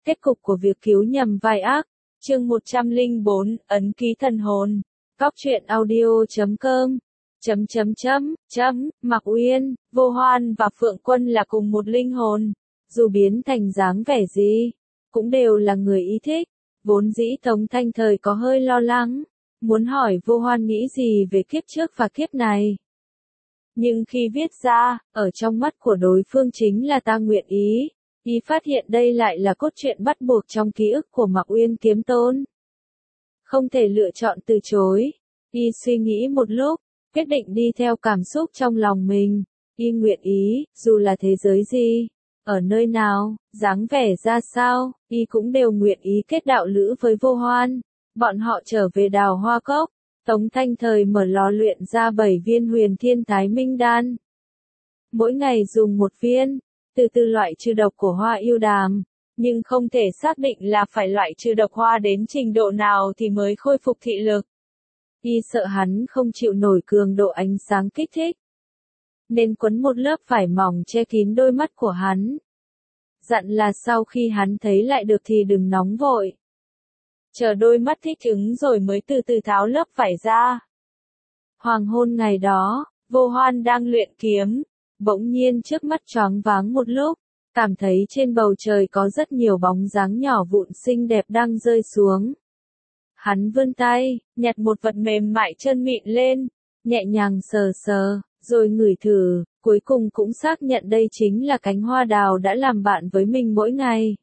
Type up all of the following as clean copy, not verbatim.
Kết cục của việc cứu nhầm vai ác. Chương 104, ấn ký thần hồn. Góc truyện audio.com. Mạc Uyên, Vô Hoan và Phượng Quân là cùng một linh hồn. Dù biến thành dáng vẻ gì, cũng đều là người ý thích. Vốn dĩ Tống Thanh Thời có hơi lo lắng, muốn hỏi Vô Hoan nghĩ gì về kiếp trước và kiếp này. Nhưng khi viết ra, ở trong mắt của đối phương chính là ta nguyện ý. Y phát hiện đây lại là cốt truyện bắt buộc trong ký ức của Mạc Uyên Kiếm Tôn. Không thể lựa chọn từ chối. Y suy nghĩ một lúc, quyết định đi theo cảm xúc trong lòng mình. Y nguyện ý, dù là thế giới gì, ở nơi nào, dáng vẻ ra sao, Y cũng đều nguyện ý kết đạo lữ với Vô Hoan. Bọn họ trở về Đào Hoa Cốc. Tống Thanh Thời mở lò luyện ra 7 viên Huyền Thiên Thái Minh Đan. Mỗi ngày dùng một viên, từ từ loại trừ độc của hoa yêu đàm, nhưng không thể xác định là phải loại trừ độc hoa đến trình độ nào thì mới khôi phục thị lực. Y sợ hắn không chịu nổi cường độ ánh sáng kích thích, nên quấn một lớp vải mỏng che kín đôi mắt của hắn. Dặn là sau khi hắn thấy lại được thì đừng nóng vội. Chờ đôi mắt thích ứng rồi mới từ từ tháo lớp vải ra. Hoàng hôn ngày đó, Vô Hoan đang luyện kiếm, bỗng nhiên trước mắt choáng váng một lúc, cảm thấy trên bầu trời có rất nhiều bóng dáng nhỏ vụn xinh đẹp đang rơi xuống. Hắn vươn tay, nhặt một vật mềm mại chân mịn lên, nhẹ nhàng sờ sờ, rồi ngửi thử, cuối cùng cũng xác nhận đây chính là cánh hoa đào đã làm bạn với mình mỗi ngày.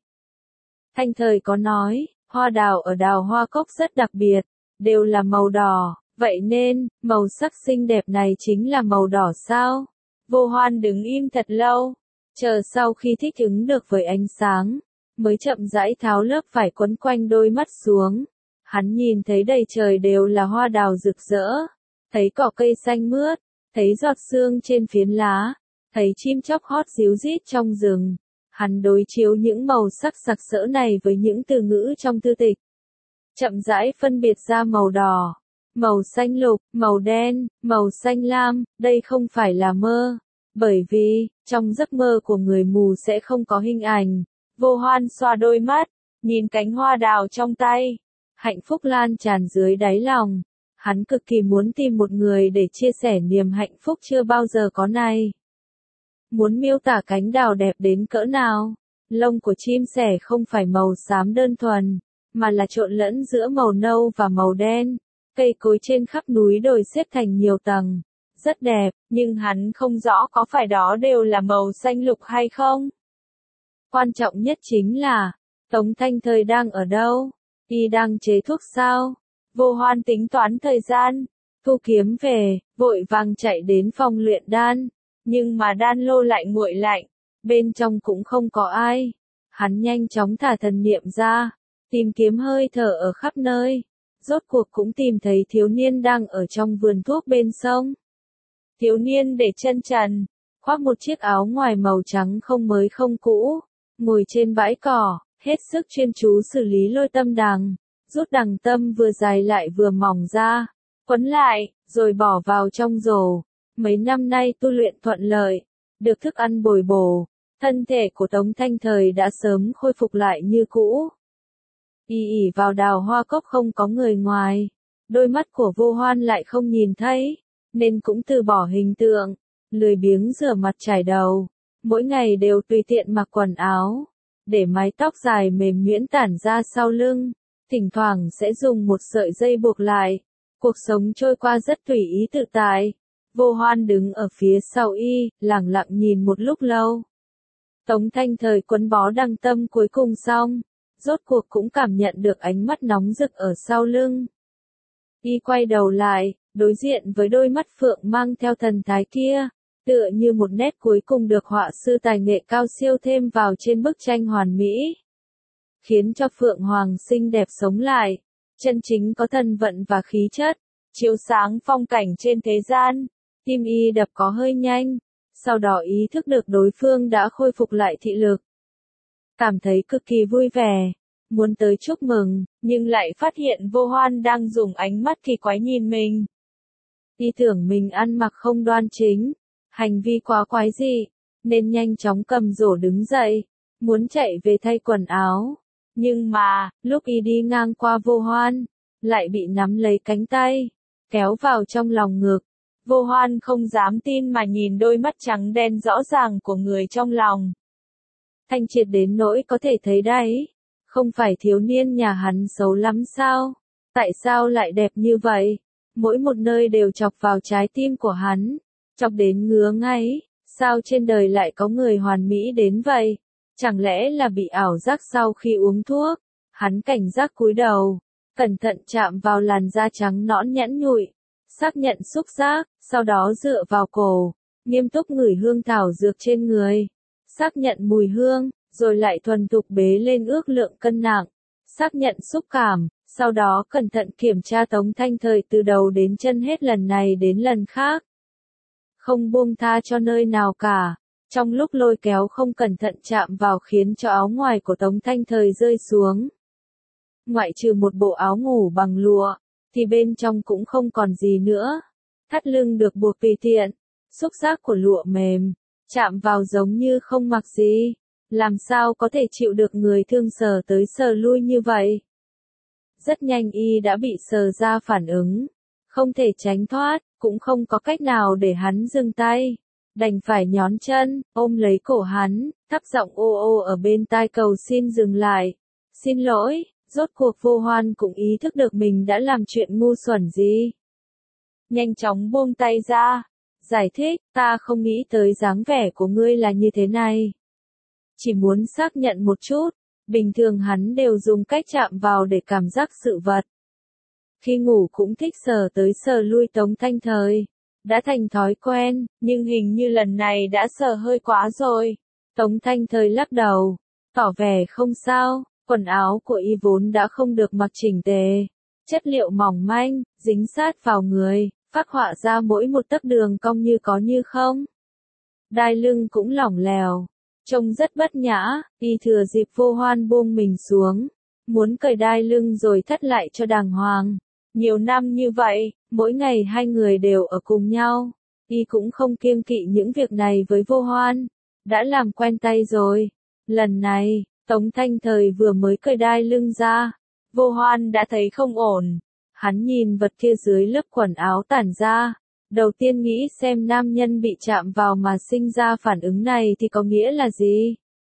Thanh Thời có nói, hoa đào ở Đào Hoa Cốc rất đặc biệt, đều là màu đỏ, vậy nên, màu sắc xinh đẹp này chính là màu đỏ sao? Vô Hoan đứng im thật lâu, chờ sau khi thích ứng được với ánh sáng, mới chậm rãi tháo lớp vải quấn quanh đôi mắt xuống. Hắn nhìn thấy đầy trời đều là hoa đào rực rỡ, thấy cỏ cây xanh mướt, thấy giọt sương trên phiến lá, thấy chim chóc hót ríu rít trong rừng. Hắn đối chiếu những màu sắc sặc sỡ này với những từ ngữ trong thư tịch. Chậm rãi phân biệt ra màu đỏ, màu xanh lục, màu đen, màu xanh lam, đây không phải là mơ. Bởi vì, trong giấc mơ của người mù sẽ không có hình ảnh. Vô Hoan xoa đôi mắt, nhìn cánh hoa đào trong tay. Hạnh phúc lan tràn dưới đáy lòng. Hắn cực kỳ muốn tìm một người để chia sẻ niềm hạnh phúc chưa bao giờ có này. Muốn miêu tả cánh đào đẹp đến cỡ nào, lông của chim sẻ không phải màu xám đơn thuần, mà là trộn lẫn giữa màu nâu và màu đen. Cây cối trên khắp núi đồi xếp thành nhiều tầng, rất đẹp, nhưng hắn không rõ có phải đó đều là màu xanh lục hay không. Quan trọng nhất chính là, Tống Thanh Thời đang ở đâu? Y đang chế thuốc sao? Vô Hoan tính toán thời gian, thu kiếm về, vội vàng chạy đến phòng luyện đan. Nhưng mà đan lô lại nguội lạnh, bên trong cũng không có ai. Hắn nhanh chóng thả thần niệm ra, tìm kiếm hơi thở ở khắp nơi. Rốt cuộc cũng tìm thấy thiếu niên đang ở trong vườn thuốc bên sông. Thiếu niên để chân trần, khoác một chiếc áo ngoài màu trắng không mới không cũ, ngồi trên bãi cỏ, hết sức chuyên chú xử lý lôi tâm đằng, rút đằng tâm vừa dài lại vừa mỏng ra, quấn lại, rồi bỏ vào trong rổ. Mấy năm nay tu luyện thuận lợi, được thức ăn bồi bổ, thân thể của Tống Thanh Thời đã sớm khôi phục lại như cũ. Y ỉ vào Đào Hoa Cốc không có người ngoài, đôi mắt của Vô Hoan lại không nhìn thấy, nên cũng từ bỏ hình tượng, lười biếng rửa mặt chải đầu, mỗi ngày đều tùy tiện mặc quần áo, để mái tóc dài mềm nhuyễn tản ra sau lưng, thỉnh thoảng sẽ dùng một sợi dây buộc lại, cuộc sống trôi qua rất tùy ý tự tại. Vô Hoan đứng ở phía sau Y, lẳng lặng nhìn một lúc lâu. Tống Thanh Thời quấn bó đăng tâm cuối cùng xong, rốt cuộc cũng cảm nhận được ánh mắt nóng rực ở sau lưng. Y quay đầu lại, đối diện với đôi mắt phượng mang theo thần thái kia, tựa như một nét cuối cùng được họa sư tài nghệ cao siêu thêm vào trên bức tranh hoàn mỹ, khiến cho Phượng Hoàng xinh đẹp sống lại, chân chính có thần vận và khí chất, chiếu sáng phong cảnh trên thế gian. Tim Y đập có hơi nhanh, sau đó ý thức được đối phương đã khôi phục lại thị lực. Cảm thấy cực kỳ vui vẻ, muốn tới chúc mừng, nhưng lại phát hiện Vô Hoan đang dùng ánh mắt kỳ quái nhìn mình. Y tưởng mình ăn mặc không đoan chính, hành vi quá quái dị, nên nhanh chóng cầm rổ đứng dậy, muốn chạy về thay quần áo, Nhưng mà, lúc y đi ngang qua Vô Hoan, lại bị nắm lấy cánh tay, kéo vào trong lòng ngực. Vô Hoan không dám tin mà nhìn đôi mắt trắng đen rõ ràng của người trong lòng. Thanh triệt đến nỗi có thể thấy đấy. Không phải thiếu niên nhà hắn xấu lắm sao? Tại sao lại đẹp như vậy? Mỗi một nơi đều chọc vào trái tim của hắn. Chọc đến ngứa ngáy. Sao trên đời lại có người hoàn mỹ đến vậy? Chẳng lẽ là bị ảo giác sau khi uống thuốc? Hắn cảnh giác cúi đầu. Cẩn thận chạm vào làn da trắng nõn nhẵn nhụi. Xác nhận xúc giác. Sau đó dựa vào cổ. Nghiêm túc ngửi hương thảo dược trên người. Xác nhận mùi hương. Rồi lại thuần thục bế lên ước lượng cân nặng, xác nhận xúc cảm, sau đó cẩn thận kiểm tra Tống Thanh Thời từ đầu đến chân hết lần này đến lần khác. Không buông tha cho nơi nào cả, trong lúc lôi kéo không cẩn thận chạm vào khiến cho áo ngoài của Tống Thanh Thời rơi xuống. Ngoại trừ một bộ áo ngủ bằng lụa, thì bên trong cũng không còn gì nữa. Thắt lưng được buộc tùy tiện, xúc giác của lụa mềm, chạm vào giống như không mặc gì. Làm sao có thể chịu được người thương sờ tới sờ lui như vậy? Rất nhanh y đã bị sờ ra phản ứng. Không thể tránh thoát, cũng không có cách nào để hắn dừng tay. Đành phải nhón chân, ôm lấy cổ hắn, thấp giọng ô ô ở bên tai cầu xin dừng lại. Xin lỗi, rốt cuộc Vô Hoan cũng ý thức được mình đã làm chuyện ngu xuẩn gì. Nhanh chóng buông tay ra. Giải thích, ta không nghĩ tới dáng vẻ của ngươi là như thế này. Chỉ muốn xác nhận một chút, bình thường hắn đều dùng cách chạm vào để cảm giác sự vật. Khi ngủ cũng thích sờ tới sờ lui Tống Thanh Thời. Đã thành thói quen, nhưng hình như lần này đã sờ hơi quá rồi. Tống Thanh Thời lắc đầu, tỏ vẻ không sao, quần áo của y vốn đã không được mặc chỉnh tề. Chất liệu mỏng manh, dính sát vào người, phác họa ra mỗi một tấc đường cong như có như không. Đai lưng cũng lỏng lẻo. Trông rất bất nhã, y thừa dịp Vô Hoan buông mình xuống, muốn cởi đai lưng rồi thắt lại cho đàng hoàng. Nhiều năm như vậy, mỗi ngày hai người đều ở cùng nhau, y cũng không kiêng kỵ những việc này với Vô Hoan, đã làm quen tay rồi. Lần này, Tống Thanh Thời vừa mới cởi đai lưng ra, Vô Hoan đã thấy không ổn. Hắn nhìn vật kia dưới lớp quần áo tản ra. Đầu tiên nghĩ xem nam nhân bị chạm vào mà sinh ra phản ứng này thì có nghĩa là gì?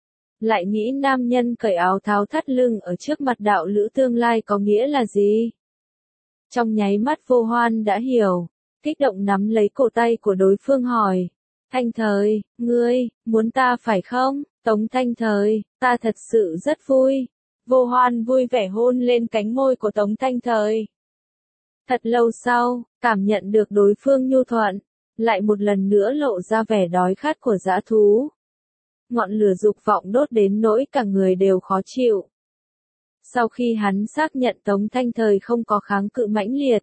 Lại nghĩ nam nhân cởi áo tháo thắt lưng ở trước mặt đạo lữ tương lai có nghĩa là gì? Trong nháy mắt Vô Hoan đã hiểu, kích động nắm lấy cổ tay của đối phương hỏi. Thanh Thời, ngươi, muốn ta phải không? Tống Thanh Thời, ta thật sự rất vui. Vô Hoan vui vẻ hôn lên cánh môi của Tống Thanh Thời. Thật lâu sau, cảm nhận được đối phương nhu thuận, lại một lần nữa lộ ra vẻ đói khát của dã thú. Ngọn lửa dục vọng đốt đến nỗi cả người đều khó chịu. Sau khi hắn xác nhận Tống Thanh Thời không có kháng cự mãnh liệt,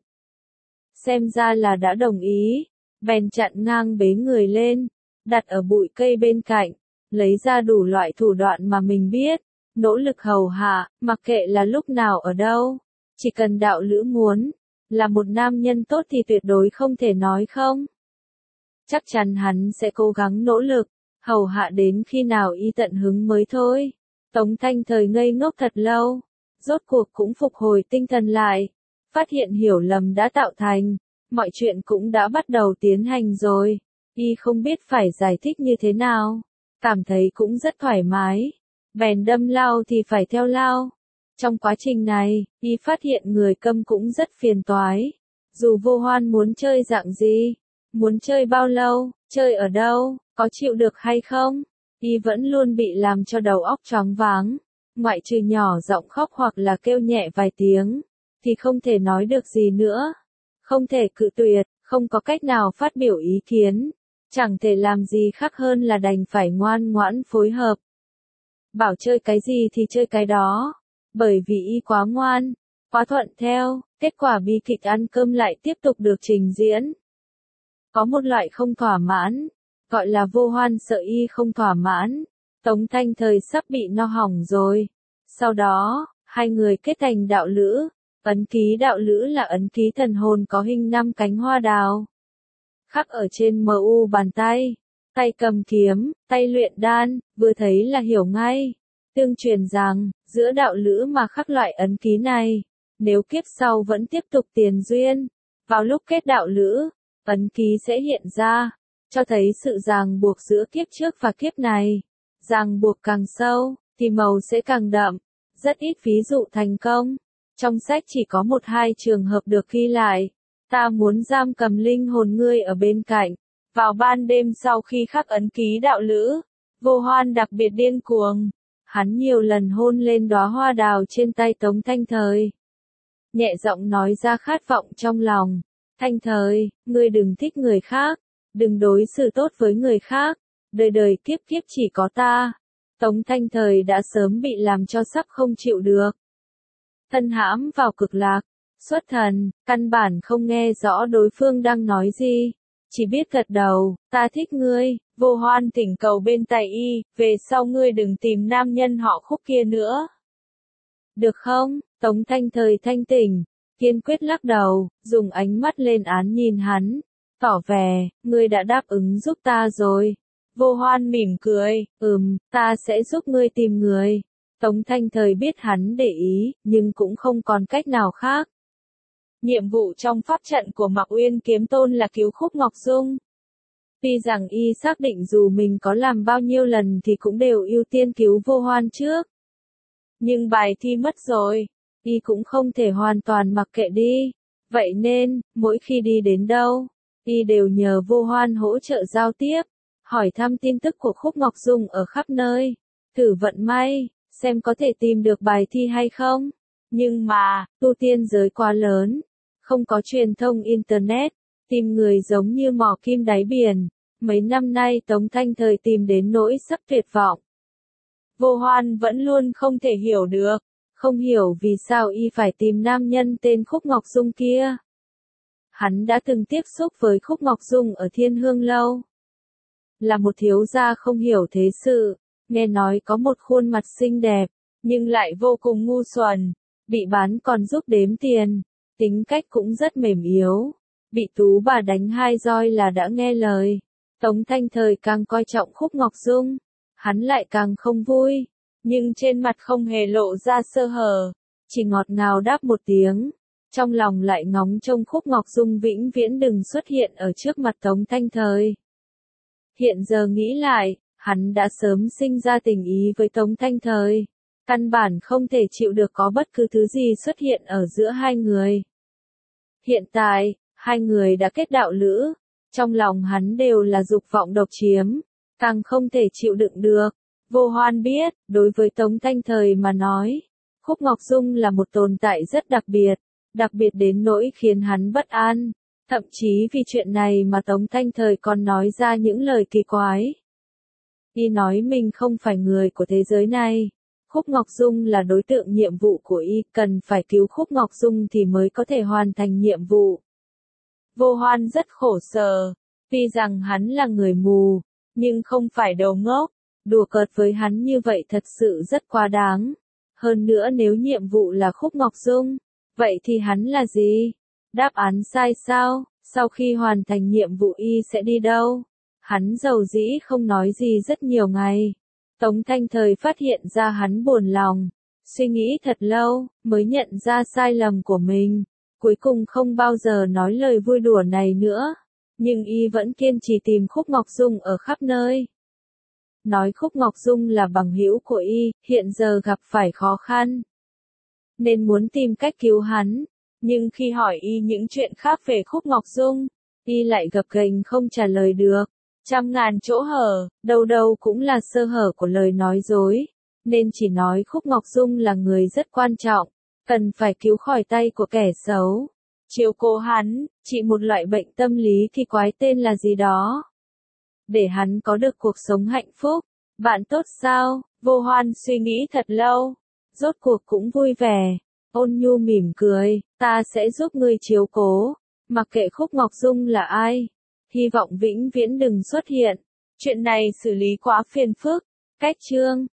xem ra là đã đồng ý, bèn chặn ngang bế người lên, đặt ở bụi cây bên cạnh, lấy ra đủ loại thủ đoạn mà mình biết, nỗ lực hầu hạ, mặc kệ là lúc nào ở đâu, chỉ cần đạo lữ muốn. Là một nam nhân tốt thì tuyệt đối không thể nói không. Chắc chắn hắn sẽ cố gắng nỗ lực, hầu hạ đến khi nào y tận hứng mới thôi. Tống Thanh Thời ngây ngốc thật lâu, rốt cuộc cũng phục hồi tinh thần lại, phát hiện hiểu lầm đã tạo thành, mọi chuyện cũng đã bắt đầu tiến hành rồi. Y không biết phải giải thích như thế nào, cảm thấy cũng rất thoải mái, bèn đâm lao thì phải theo lao. Trong quá trình này, y phát hiện người câm cũng rất phiền toái. Dù Vô Hoan muốn chơi dạng gì, muốn chơi bao lâu, chơi ở đâu, có chịu được hay không, y vẫn luôn bị làm cho đầu óc choáng váng. Ngoại trừ nhỏ giọng khóc hoặc là kêu nhẹ vài tiếng, thì không thể nói được gì nữa. Không thể cự tuyệt, không có cách nào phát biểu ý kiến. Chẳng thể làm gì khác hơn là đành phải ngoan ngoãn phối hợp. Bảo chơi cái gì thì chơi cái đó. Bởi vì y quá ngoan, quá thuận theo, kết quả bi kịch ăn cơm lại tiếp tục được trình diễn. Có một loại không thỏa mãn, gọi là Vô Hoan sợ y không thỏa mãn. Tống Thanh Thời sắp bị no hỏng rồi. Sau đó, hai người kết thành đạo lữ. Ấn ký đạo lữ là ấn ký thần hồn có hình 5 cánh hoa đào. Khắc ở trên mu bàn tay, tay cầm kiếm, tay luyện đan, vừa thấy là hiểu ngay. Tương truyền rằng, giữa đạo lữ mà khắc loại ấn ký này. Nếu kiếp sau vẫn tiếp tục tiền duyên, vào lúc kết đạo lữ, ấn ký sẽ hiện ra, cho thấy sự ràng buộc giữa kiếp trước và kiếp này. Ràng buộc càng sâu, thì màu sẽ càng đậm. Rất ít ví dụ thành công. Trong sách chỉ có 1-2 trường hợp được ghi lại. Ta muốn giam cầm linh hồn ngươi ở bên cạnh. Vào ban đêm sau khi khắc ấn ký đạo lữ, Vô Hoan đặc biệt điên cuồng. Hắn nhiều lần hôn lên đóa hoa đào trên tay Tống Thanh Thời. Nhẹ giọng nói ra khát vọng trong lòng. Thanh Thời, ngươi đừng thích người khác. Đừng đối xử tốt với người khác. Đời đời kiếp kiếp chỉ có ta. Tống Thanh Thời đã sớm bị làm cho sắp không chịu được. Thân hãm vào cực lạc, xuất thần, căn bản không nghe rõ đối phương đang nói gì. Chỉ biết gật đầu, ta thích ngươi. Vô Hoan thỉnh cầu bên tai y, về sau ngươi đừng tìm nam nhân họ Khúc kia nữa. Được không? Tống Thanh Thời thanh tỉnh, kiên quyết lắc đầu, dùng ánh mắt lên án nhìn hắn, tỏ vẻ, ngươi đã đáp ứng giúp ta rồi. Vô Hoan mỉm cười, ta sẽ giúp ngươi tìm người. Tống Thanh Thời biết hắn để ý, nhưng cũng không còn cách nào khác. Nhiệm vụ trong pháp trận của Mạc Uyên Kiếm Tôn là cứu Khúc Ngọc Dung. Tuy rằng y xác định dù mình có làm bao nhiêu lần thì cũng đều ưu tiên cứu Vô Hoan trước. Nhưng bài thi mất rồi, y cũng không thể hoàn toàn mặc kệ đi. Vậy nên, mỗi khi đi đến đâu, y đều nhờ Vô Hoan hỗ trợ giao tiếp, hỏi thăm tin tức của Khúc Ngọc Dung ở khắp nơi, thử vận may, xem có thể tìm được bài thi hay không. Nhưng mà, tu tiên giới quá lớn, không có truyền thông Internet, tìm người giống như mò kim đáy biển. Mấy năm nay Tống Thanh Thời tìm đến nỗi sắp tuyệt vọng. Vô Hoan vẫn luôn không thể hiểu được, không hiểu vì sao y phải tìm nam nhân tên Khúc Ngọc Dung kia. Hắn đã từng tiếp xúc với Khúc Ngọc Dung ở Thiên Hương Lâu. Là một thiếu gia không hiểu thế sự, nghe nói có một khuôn mặt xinh đẹp, nhưng lại vô cùng ngu xuẩn, bị bán còn giúp đếm tiền, tính cách cũng rất mềm yếu, bị tú bà đánh 2 roi là đã nghe lời. Tống Thanh Thời càng coi trọng Khúc Ngọc Dung, hắn lại càng không vui, nhưng trên mặt không hề lộ ra sơ hở, chỉ ngọt ngào đáp một tiếng, trong lòng lại ngóng trông Khúc Ngọc Dung vĩnh viễn đừng xuất hiện ở trước mặt Tống Thanh Thời. Hiện giờ nghĩ lại, hắn đã sớm sinh ra tình ý với Tống Thanh Thời, căn bản không thể chịu được có bất cứ thứ gì xuất hiện ở giữa hai người. Hiện tại, hai người đã kết đạo lữ, trong lòng hắn đều là dục vọng độc chiếm, càng không thể chịu đựng được. Vô Hoan biết, đối với Tống Thanh Thời mà nói, Khúc Ngọc Dung là một tồn tại rất đặc biệt đến nỗi khiến hắn bất an. Thậm chí vì chuyện này mà Tống Thanh Thời còn nói ra những lời kỳ quái. Y nói mình không phải người của thế giới này. Khúc Ngọc Dung là đối tượng nhiệm vụ của y, cần phải cứu Khúc Ngọc Dung thì mới có thể hoàn thành nhiệm vụ. Vô Hoan rất khổ sở, tuy rằng hắn là người mù, nhưng không phải đồ ngốc, đùa cợt với hắn như vậy thật sự rất quá đáng. Hơn nữa nếu nhiệm vụ là Khúc Ngọc Dung, vậy thì hắn là gì? Đáp án sai sao? Sau khi hoàn thành nhiệm vụ y sẽ đi đâu? Hắn dầu dĩ không nói gì rất nhiều ngày. Tống Thanh Thời phát hiện ra hắn buồn lòng, suy nghĩ thật lâu, mới nhận ra sai lầm của mình. Cuối cùng không bao giờ nói lời vui đùa này nữa. Nhưng y vẫn kiên trì tìm Khúc Ngọc Dung ở khắp nơi. Nói Khúc Ngọc Dung là bằng hữu của y, hiện giờ gặp phải khó khăn, nên muốn tìm cách cứu hắn. Nhưng khi hỏi y những chuyện khác về Khúc Ngọc Dung, y lại gập ghềnh không trả lời được. Trăm ngàn chỗ hở, đâu đâu cũng là sơ hở của lời nói dối, nên chỉ nói Khúc Ngọc Dung là người rất quan trọng, cần phải cứu khỏi tay của kẻ xấu. Chiếu cố hắn, trị một loại bệnh tâm lý kỳ quái tên là gì đó, để hắn có được cuộc sống hạnh phúc. Bạn tốt sao? Vô Hoan suy nghĩ thật lâu, rốt cuộc cũng vui vẻ. Ôn nhu mỉm cười, ta sẽ giúp ngươi chiếu cố, mặc kệ Khúc Ngọc Dung là ai, hy vọng vĩnh viễn đừng xuất hiện. Chuyện này xử lý quá phiền phức. Cách chương